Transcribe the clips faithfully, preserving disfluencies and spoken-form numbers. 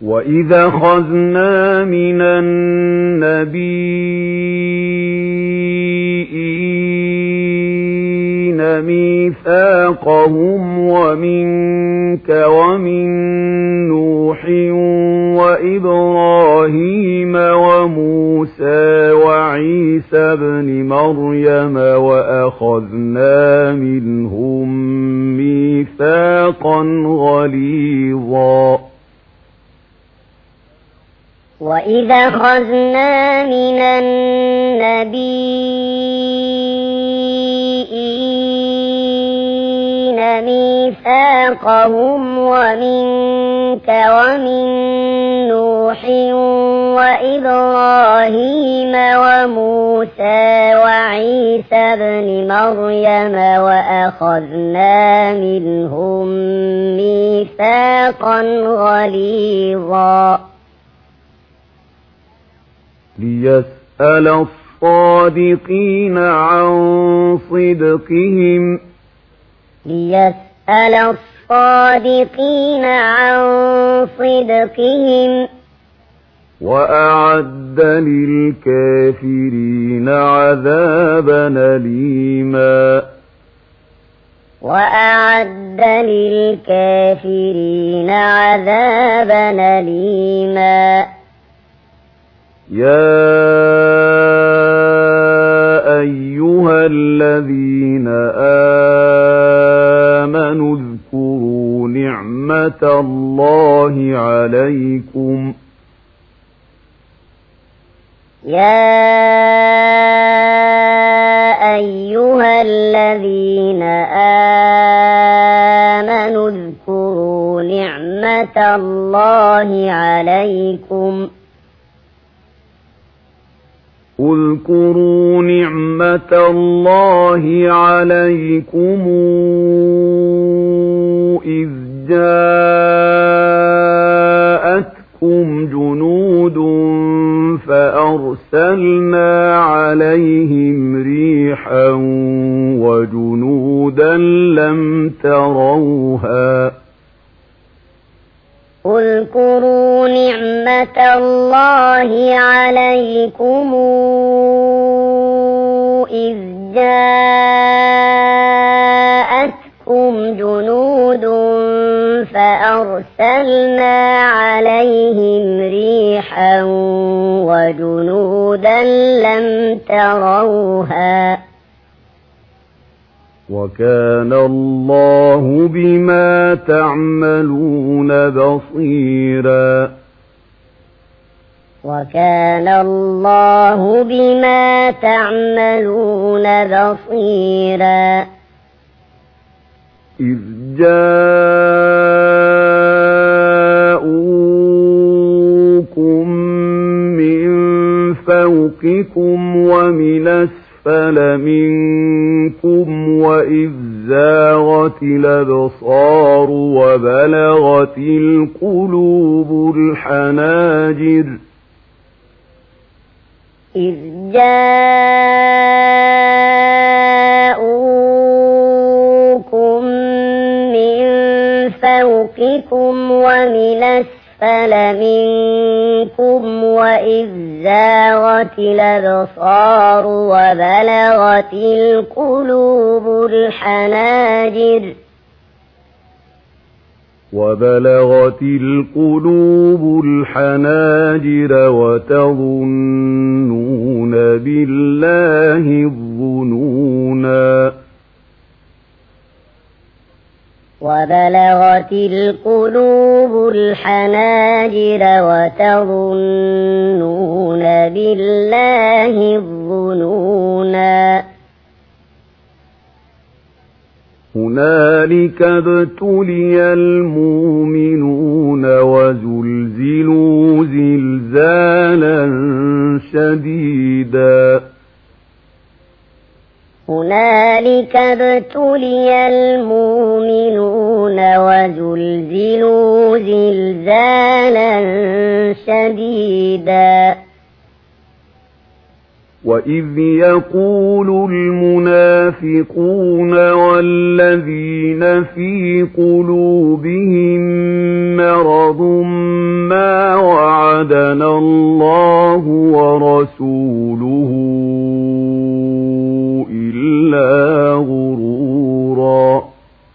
وَإِذَا أَخَذْنَا مِنَ النَّبِيِّينَ مِيثَاقَهُمْ وَمِنكَ وَمِن نُّوحٍ وَإِبْرَاهِيمَ وَمُوسَىٰ وَعِيسَى ابْنِ مَرْيَمَ وَأَخَذْنَا مِنْهُم مِّيثَاقًا غَلِيظًا وَإِذَا أَخَذْنَا مِنَ النَّبِيِّينَ مِيثَاقَهُمْ وَمِنكَ وَمِن نُّوحٍ وَإِبْرَاهِيمَ وَمُوسَىٰ وَعِيسَى ابْنِ مَرْيَمَ وَأَخَذْنَا مِنْهُم مِّيثَاقًا غَلِيظًا لِيَسْأَلَ الصَّادِقِينَ عَن صِدْقِهِمْ لِيَسْأَلَ الصَّادِقِينَ عَن صِدْقِهِمْ وَأَعَدَّ لِلْكَافِرِينَ عَذَابًا أَلِيمًا وَأَعَدَّ لِلْكَافِرِينَ عَذَابًا أَلِيمًا يَا أَيُّهَا الَّذِينَ آمَنُوا اذْكُرُوا نِعْمَةَ اللَّهِ عَلَيْكُمْ يَا أَيُّهَا الَّذِينَ آمَنُوا اذْكُرُوا نِعْمَةَ اللَّهِ عَلَيْكُمْ اذْكُرُوا نِعْمَةَ اللَّهِ عَلَيْكُمْ إِذْ جَاءَتْكُمْ جُنُودٌ فَأَرْسَلْنَا عَلَيْهِمْ رِيحًا وَجُنُودًا لَّمْ تَرَوْهَا اذْكُرُوا نِعْمَةَ اللَّهِ عَلَيْكُمْ إِذْ جَاءَتْكُمْ جُنُودٌ فَأَرْسَلْنَا عَلَيْهِمْ رِيحًا وَجُنُودًا لَّمْ تَرَوْهَا وَكَانَ اللَّهُ بِمَا تَعْمَلُونَ بَصِيرًا وَكَانَ اللَّهُ بِمَا تَعْمَلُونَ بَصِيرًا إِذْ جَاءُوكُم مِّن فَوْقِكُمْ وَمِنْ أَسْفَلَ مِنكُمْ وَإِذْ زَاغَتِ الْأَبْصَارُ وَبَلَغَتِ الْقُلُوبُ الْحَنَاجِرَ إِذْ جَاءُوكُم مِّن فَوْقِكُمْ وَمِنْ أَسْفَلَ مِنكُمْ وَإِذْ زَاغَتِ الْأَبْصَارُ وَبَلَغَتِ الْقُلُوبُ الْحَنَاجِرَ وَبَلَغَتِ الْقُلُوبُ الْحَنَاجِرَ وَتَظُنُّونَ بِاللَّهِ الظُّنُونَا وَبَلَغَتِ الْقُلُوبُ الْحَنَاجِرَ وَتَظُنُّونَ بِاللَّهِ الظُّنُونَا هُنَالِكَ ابْتُلِيَ الْمُؤْمِنُونَ وَزُلْزِلُوا زِلْزَالًا شَدِيدًا هُنَالِكَ ابْتُلِيَ الْمُؤْمِنُونَ وَزُلْزِلُوا زِلْزَالًا شَدِيدًا وَإِذْ يَقُولُ الْمُنَافِقُونَ وَالَّذِينَ فِي قُلُوبِهِم مَّرَضٌ مَّا وعدنا الله ورسوله إلا غرورا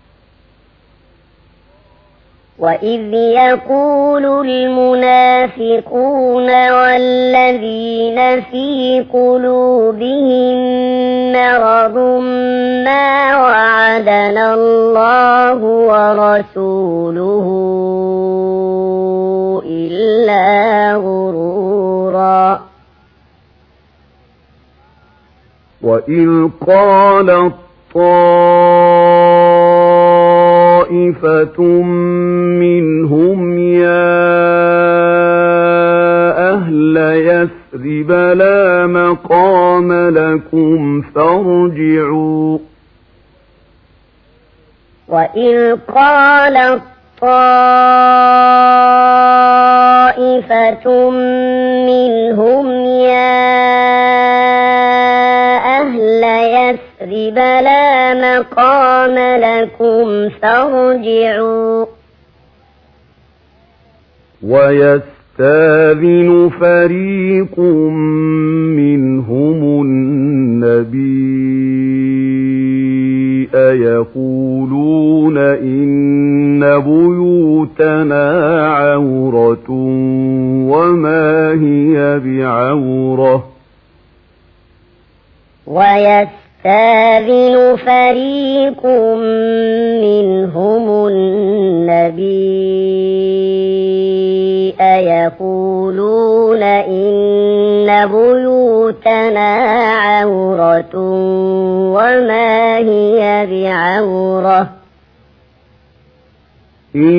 وإذ يقول المنافقون والذين في قلوبهم مرض ما وعدنا الله ورسوله إلا غرورا وإذ قالت طائفة منهم يا أهل يثرب لا مقام لكم فارجعوا وإذ قالت طائفة منهم يا أهل يثرب لا مقام لكم فارجعوا ويستاذن فريق منهم النبي يقولون إن بيوتنا عورة وما هي بعورة ويستاذن فريق منهم النبي يقولون إن بيوتنا عورة وما هي بعورة إن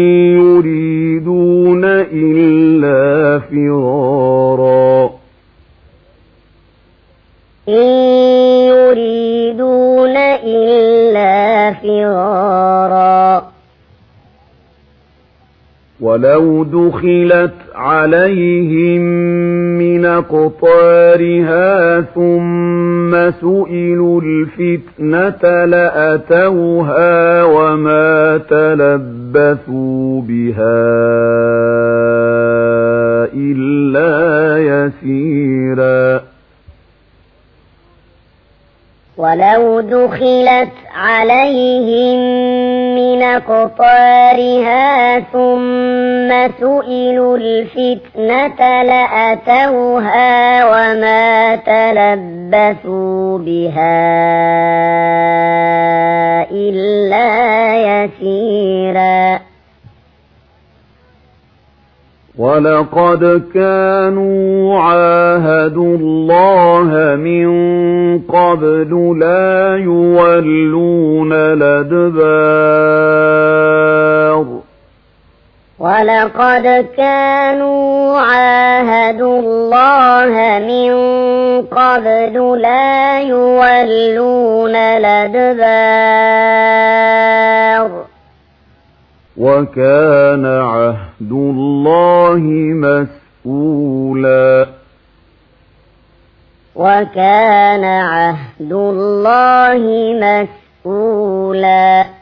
يريدون إلا فرارا إن يريدون إلا فرارا ولو دخلت عليهم من أقطارها ثم سئلوا الفتنة لأتوها وما تلبثوا بها إلا يسيرا ولو دخلت عليهم من أقطارها ثم سئلوا الفتنة لأتوها وما تلبثوا بها إلا يسيرا ولقد كانوا عاهدوا الله من قبل لا يولون الأدبار ولقد كانوا عاهدوا الله من قبل لا يولون الأدبار وكان عهد الله مسؤولا وكان عهد الله مسؤولا